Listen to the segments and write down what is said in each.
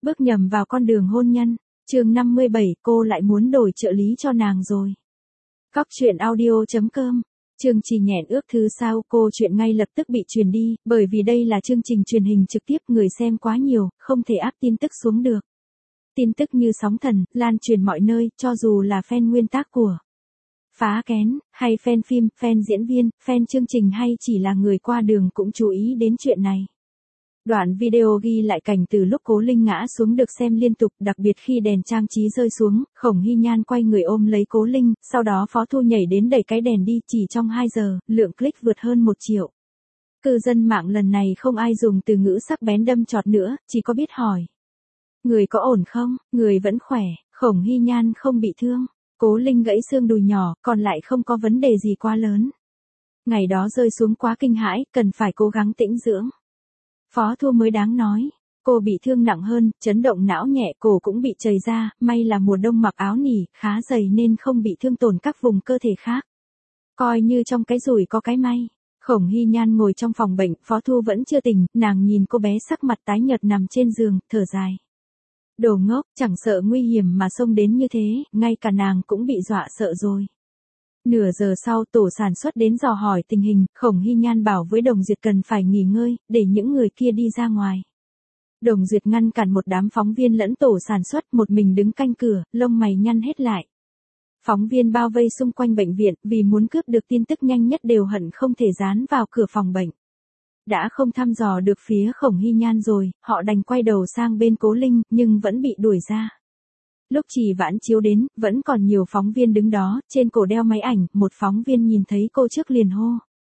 Bước nhầm vào con đường hôn nhân. Chương 57, cô lại muốn đổi trợ lý cho nàng rồi. Cóc truyện audio.com. Chương trình hẹn ước thứ sao cô chuyện ngay lập tức bị truyền đi, bởi vì đây là chương trình truyền hình trực tiếp, người xem quá nhiều, không thể áp tin tức xuống được. Tin tức như sóng thần, lan truyền mọi nơi, cho dù là fan nguyên tác của Phá Kén, hay fan phim, fan diễn viên, fan chương trình hay chỉ là người qua đường cũng chú ý đến chuyện này. Đoạn video ghi lại cảnh từ lúc Cố Linh ngã xuống được xem liên tục, đặc biệt khi đèn trang trí rơi xuống, Khổng Hy Nhan quay người ôm lấy Cố Linh, sau đó Phó Thu nhảy đến đẩy cái đèn đi, chỉ trong 2 giờ, lượng click vượt hơn 1 triệu. Cư dân mạng lần này không ai dùng từ ngữ sắc bén đâm chọt nữa, chỉ có biết hỏi. Người có ổn không? Người vẫn khỏe, Khổng Hy Nhan không bị thương. Cố Linh gãy xương đùi nhỏ, còn lại không có vấn đề gì quá lớn. Ngày đó rơi xuống quá kinh hãi, cần phải cố gắng tĩnh dưỡng. Phó Thu mới đáng nói, cô bị thương nặng hơn, chấn động não nhẹ, cổ cũng bị trầy ra, may là mùa đông mặc áo nỉ, khá dày nên không bị thương tổn các vùng cơ thể khác. Coi như trong cái rủi có cái may. Khổng Hy Nhan ngồi trong phòng bệnh, Phó Thu vẫn chưa tỉnh, nàng nhìn cô bé sắc mặt tái nhợt nằm trên giường, thở dài. Đồ ngốc, chẳng sợ nguy hiểm mà xông đến như thế, ngay cả nàng cũng bị dọa sợ rồi. Nửa giờ sau tổ sản xuất đến dò hỏi tình hình, Khổng Hy Nhan bảo với Đồng Duyệt cần phải nghỉ ngơi, để những người kia đi ra ngoài. Đồng Duyệt ngăn cản một đám phóng viên lẫn tổ sản xuất, một mình đứng canh cửa, lông mày nhăn hết lại. Phóng viên bao vây xung quanh bệnh viện, vì muốn cướp được tin tức nhanh nhất đều hận không thể dán vào cửa phòng bệnh. Đã không thăm dò được phía Khổng Hy Nhan rồi, họ đành quay đầu sang bên Cố Linh, nhưng vẫn bị đuổi ra. Lúc Trì Vãn Chiếu đến, vẫn còn nhiều phóng viên đứng đó, trên cổ đeo máy ảnh, một phóng viên nhìn thấy cô trước liền hô.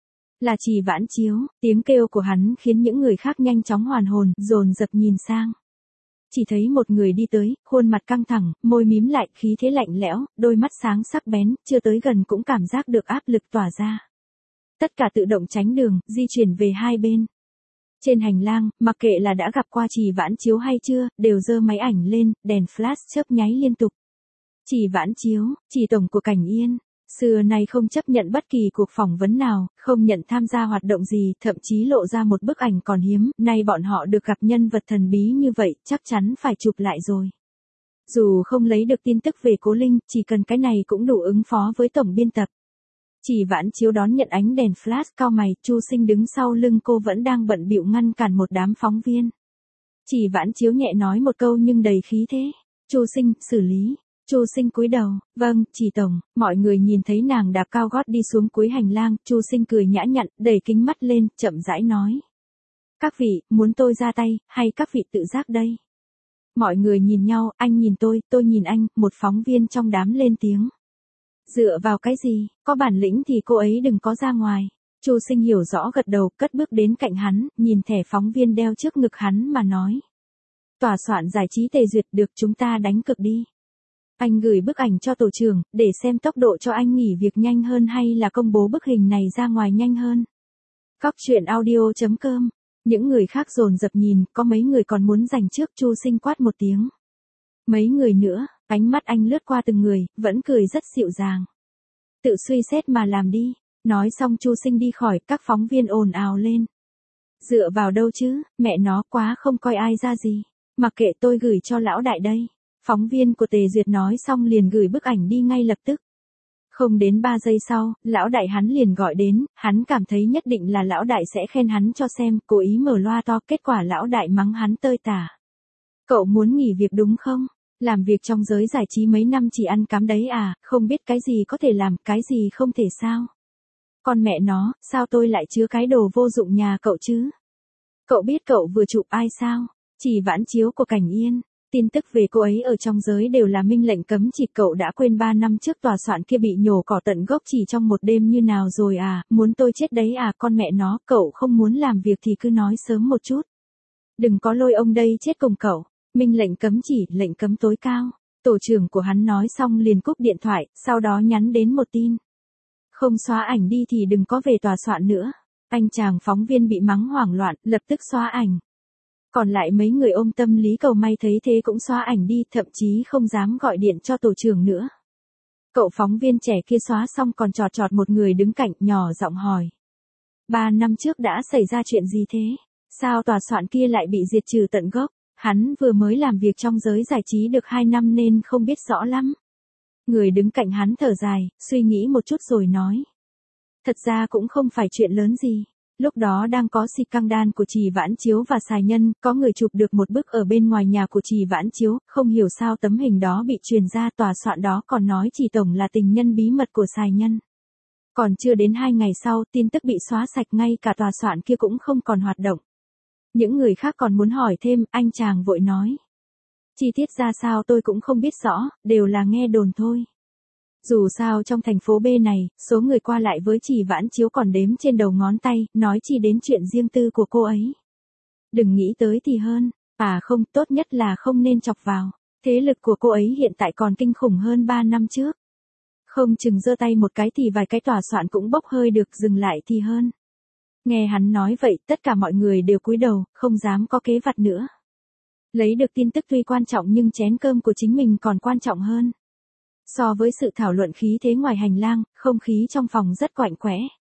Là Trì Vãn Chiếu, tiếng kêu của hắn khiến những người khác nhanh chóng hoàn hồn, dồn dập nhìn sang. Chỉ thấy một người đi tới, khuôn mặt căng thẳng, môi mím lại, khí thế lạnh lẽo, đôi mắt sáng sắc bén, chưa tới gần cũng cảm giác được áp lực tỏa ra. Tất cả tự động tránh đường, di chuyển về hai bên. Trên hành lang, mặc kệ là đã gặp qua Trì Vãn Chiếu hay chưa, đều giơ máy ảnh lên, đèn flash chớp nháy liên tục. Trì Vãn Chiếu, Trì tổng của Cảnh Yên, xưa nay không chấp nhận bất kỳ cuộc phỏng vấn nào, không nhận tham gia hoạt động gì, thậm chí lộ ra một bức ảnh còn hiếm, nay bọn họ được gặp nhân vật thần bí như vậy, chắc chắn phải chụp lại rồi. Dù không lấy được tin tức về Cố Linh, chỉ cần cái này cũng đủ ứng phó với tổng biên tập. Trì Vãn Chiếu đón nhận ánh đèn flash, cau mày, Chu Sinh đứng sau lưng cô vẫn đang bận bịu ngăn cản một đám phóng viên. Trì Vãn Chiếu nhẹ nói một câu nhưng đầy khí thế. Chu Sinh, xử lý. Chu Sinh cúi đầu, vâng, Trì tổng. Mọi người nhìn thấy nàng đạp cao gót đi xuống cuối hành lang, Chu Sinh cười nhã nhặn, đẩy kính mắt lên, chậm rãi nói. Các vị, muốn tôi ra tay, hay các vị tự giác đây? Mọi người nhìn nhau, anh nhìn tôi nhìn anh, một phóng viên trong đám lên tiếng. Dựa vào cái gì, có bản lĩnh thì cô ấy đừng có ra ngoài. Chu Sinh hiểu rõ gật đầu, cất bước đến cạnh hắn, nhìn thẻ phóng viên đeo trước ngực hắn mà nói. Tòa soạn giải trí Tề duyệt, được, chúng ta đánh cược đi. Anh gửi bức ảnh cho tổ trưởng, để xem tốc độ cho anh nghỉ việc nhanh hơn hay là công bố bức hình này ra ngoài nhanh hơn. Cóc truyện audio.com. Những người khác dồn dập nhìn, có mấy người còn muốn giành trước. Chu Sinh quát một tiếng. Mấy người nữa, ánh mắt anh lướt qua từng người, vẫn cười rất dịu dàng. Tự suy xét mà làm đi. Nói xong Chu Sinh đi khỏi, các phóng viên ồn ào lên. Dựa vào đâu chứ, mẹ nó quá không coi ai ra gì. Mặc kệ, tôi gửi cho lão đại đây. Phóng viên của Tề Duyệt nói xong liền gửi bức ảnh đi ngay lập tức. Không đến 3 giây sau, lão đại hắn liền gọi đến, hắn cảm thấy nhất định là lão đại sẽ khen hắn cho xem, cố ý mở loa to, kết quả lão đại mắng hắn tơi tả. Cậu muốn nghỉ việc đúng không? Làm việc trong giới giải trí mấy năm chỉ ăn cám đấy à, không biết cái gì có thể làm, cái gì không thể sao? Con mẹ nó, sao tôi lại chứa cái đồ vô dụng nhà cậu chứ? Cậu biết cậu vừa chụp ai sao? Trì Vãn Chiếu của Cảnh Yên. Tin tức về cô ấy ở trong giới đều là minh lệnh cấm chỉ, cậu đã quên 3 năm trước tòa soạn kia bị nhổ cỏ tận gốc chỉ trong một đêm như nào rồi à, muốn tôi chết đấy à, con mẹ nó, cậu không muốn làm việc thì cứ nói sớm một chút. Đừng có lôi ông đây chết cùng cậu, minh lệnh cấm chỉ, lệnh cấm tối cao. Tổ trưởng của hắn nói xong liền cúp điện thoại, sau đó nhắn đến một tin. Không xóa ảnh đi thì đừng có về tòa soạn nữa. Anh chàng phóng viên bị mắng hoảng loạn, lập tức xóa ảnh. Còn lại mấy người ôm tâm lý cầu may thấy thế cũng xóa ảnh đi, thậm chí không dám gọi điện cho tổ trưởng nữa. Cậu phóng viên trẻ kia xóa xong còn chọt một người đứng cạnh, nhỏ giọng hỏi. 3 năm trước đã xảy ra chuyện gì thế? Sao tòa soạn kia lại bị diệt trừ tận gốc? Hắn vừa mới làm việc trong giới giải trí được 2 năm nên không biết rõ lắm. Người đứng cạnh hắn thở dài, suy nghĩ một chút rồi nói. Thật ra cũng không phải chuyện lớn gì. Lúc đó đang có scandal của Trì Vãn Chiếu và Sài Nhân, có người chụp được một bức ở bên ngoài nhà của Trì Vãn Chiếu, không hiểu sao tấm hình đó bị truyền ra, tòa soạn đó còn nói Trì tổng là tình nhân bí mật của Sài Nhân. Còn chưa đến 2 ngày sau, tin tức bị xóa sạch, ngay cả tòa soạn kia cũng không còn hoạt động. Những người khác còn muốn hỏi thêm, anh chàng vội nói. Chi tiết ra sao tôi cũng không biết rõ, đều là nghe đồn thôi. Dù sao trong thành phố B này, số người qua lại với Trì Vãn Chiếu còn đếm trên đầu ngón tay, nói chi đến chuyện riêng tư của cô ấy. Đừng nghĩ tới thì hơn, không, tốt nhất là không nên chọc vào. Thế lực của cô ấy hiện tại còn kinh khủng hơn 3 năm trước. Không chừng giơ tay một cái thì vài cái tòa soạn cũng bốc hơi được, dừng lại thì hơn. Nghe hắn nói vậy, tất cả mọi người đều cúi đầu, không dám có kế vặt nữa. Lấy được tin tức tuy quan trọng nhưng chén cơm của chính mình còn quan trọng hơn. So với sự thảo luận khí thế ngoài hành lang, không khí trong phòng rất quạnh quẽ.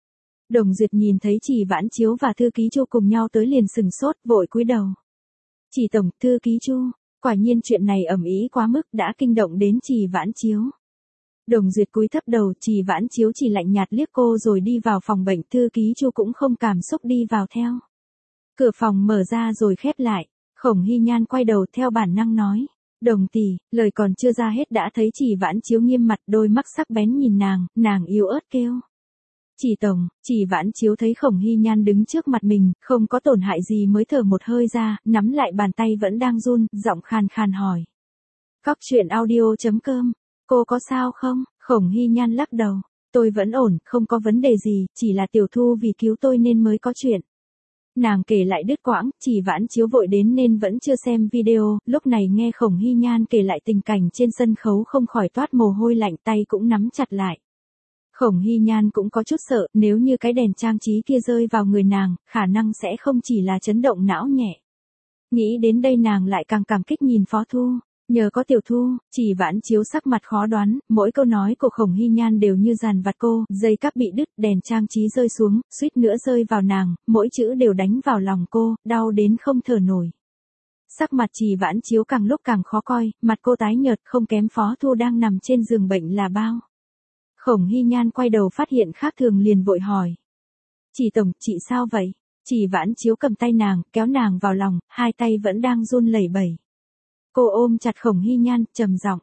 Đồng Duyệt nhìn thấy Trì Vãn Chiếu và thư ký Chu cùng nhau tới liền sừng sốt, vội cúi đầu. Trì tổng, thư ký Chu, quả nhiên chuyện này ầm ĩ quá mức, đã kinh động đến Trì Vãn Chiếu. Đồng Duyệt cúi thấp đầu, Trì Vãn Chiếu chỉ lạnh nhạt liếc cô rồi đi vào phòng bệnh, thư ký Chu cũng không cảm xúc đi vào theo. Cửa phòng mở ra rồi khép lại, Khổng Hy Nhan quay đầu theo bản năng nói. Đồng tỷ, lời còn chưa ra hết đã thấy Trì Vãn Chiếu nghiêm mặt, đôi mắt sắc bén nhìn nàng yếu ớt kêu. Trì tổng, Trì Vãn Chiếu thấy Khổng Hy Nhan đứng trước mặt mình, không có tổn hại gì mới thở một hơi ra, nắm lại bàn tay vẫn đang run, giọng khàn khàn hỏi. Cóc truyện audio.com, cô có sao không? Khổng Hy Nhan lắc đầu, tôi vẫn ổn, không có vấn đề gì, chỉ là Tiểu Thu vì cứu tôi nên mới có chuyện. Nàng kể lại đứt quãng, Trì Vãn Chiếu vội đến nên vẫn chưa xem video, lúc này nghe Khổng Hy Nhan kể lại tình cảnh trên sân khấu không khỏi toát mồ hôi lạnh, tay cũng nắm chặt lại. Khổng Hy Nhan cũng có chút sợ, nếu như cái đèn trang trí kia rơi vào người nàng, khả năng sẽ không chỉ là chấn động não nhẹ. Nghĩ đến đây nàng lại càng cảm kích nhìn Phó Thu. Nhờ có Tiểu Thu, Trì Vãn Chiếu sắc mặt khó đoán, mỗi câu nói của Khổng Hy Nhan đều như dàn vặt cô, dây cáp bị đứt, đèn trang trí rơi xuống, suýt nữa rơi vào nàng, mỗi chữ đều đánh vào lòng cô, đau đến không thở nổi. Sắc mặt Trì Vãn Chiếu càng lúc càng khó coi, mặt cô tái nhợt không kém Phó Thu đang nằm trên giường bệnh là bao. Khổng Hy Nhan quay đầu phát hiện khác thường liền vội hỏi. Trì tổng, chị sao vậy? Trì Vãn Chiếu cầm tay nàng, kéo nàng vào lòng, hai tay vẫn đang run lẩy bẩy. Cô ôm chặt Khổng Hy Nhan, trầm giọng,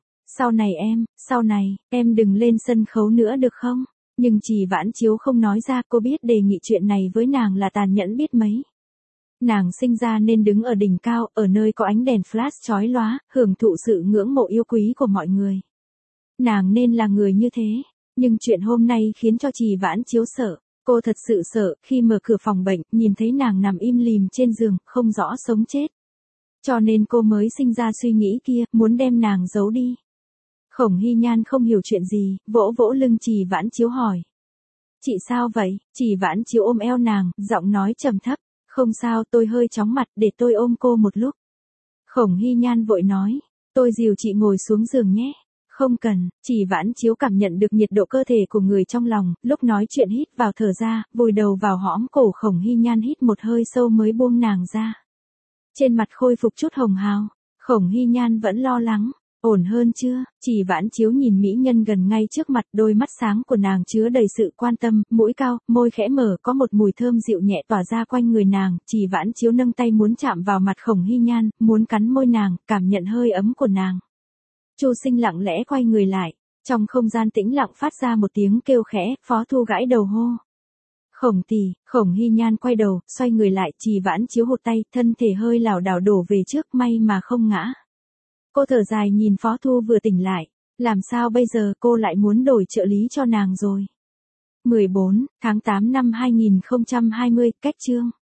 sau này, em đừng lên sân khấu nữa được không? Nhưng Trì Vãn Chiếu không nói ra, cô biết đề nghị chuyện này với nàng là tàn nhẫn biết mấy. Nàng sinh ra nên đứng ở đỉnh cao, ở nơi có ánh đèn flash chói lóa, hưởng thụ sự ngưỡng mộ yêu quý của mọi người. Nàng nên là người như thế, nhưng chuyện hôm nay khiến cho Trì Vãn Chiếu sợ. Cô thật sự sợ, khi mở cửa phòng bệnh, nhìn thấy nàng nằm im lìm trên giường, không rõ sống chết. Cho nên cô mới sinh ra suy nghĩ kia, muốn đem nàng giấu đi. Khổng Hy Nhan không hiểu chuyện gì, vỗ vỗ lưng Trì Vãn Chiếu hỏi. Chị sao vậy? Trì Vãn Chiếu ôm eo nàng, giọng nói trầm thấp. Không sao, tôi hơi chóng mặt, để tôi ôm cô một lúc. Khổng Hy Nhan vội nói. Tôi dìu chị ngồi xuống giường nhé. Không cần, Trì Vãn Chiếu cảm nhận được nhiệt độ cơ thể của người trong lòng, lúc nói chuyện hít vào thở ra, vùi đầu vào hõm cổ Khổng Hy Nhan hít một hơi sâu mới buông nàng ra. Trên mặt khôi phục chút hồng hào, Khổng Hy Nhan vẫn lo lắng, ổn hơn chưa? Trì Vãn Chiếu nhìn mỹ nhân gần ngay trước mặt, đôi mắt sáng của nàng chứa đầy sự quan tâm, mũi cao, môi khẽ mở, có một mùi thơm dịu nhẹ tỏa ra quanh người nàng, Trì Vãn Chiếu nâng tay muốn chạm vào mặt Khổng Hy Nhan, muốn cắn môi nàng, cảm nhận hơi ấm của nàng. Chu Sinh lặng lẽ quay người lại, trong không gian tĩnh lặng phát ra một tiếng kêu khẽ, Phó Thu gãi đầu hô. Khổng tỷ, Khổng Hy Nhan quay đầu, xoay người lại, Trì Vãn Chiếu hụt tay, thân thể hơi lảo đảo đổ về trước, may mà không ngã. Cô thở dài nhìn Phó Thu vừa tỉnh lại, làm sao bây giờ, cô lại muốn đổi trợ lý cho nàng rồi. 14 tháng 8 năm 2020, cách chương.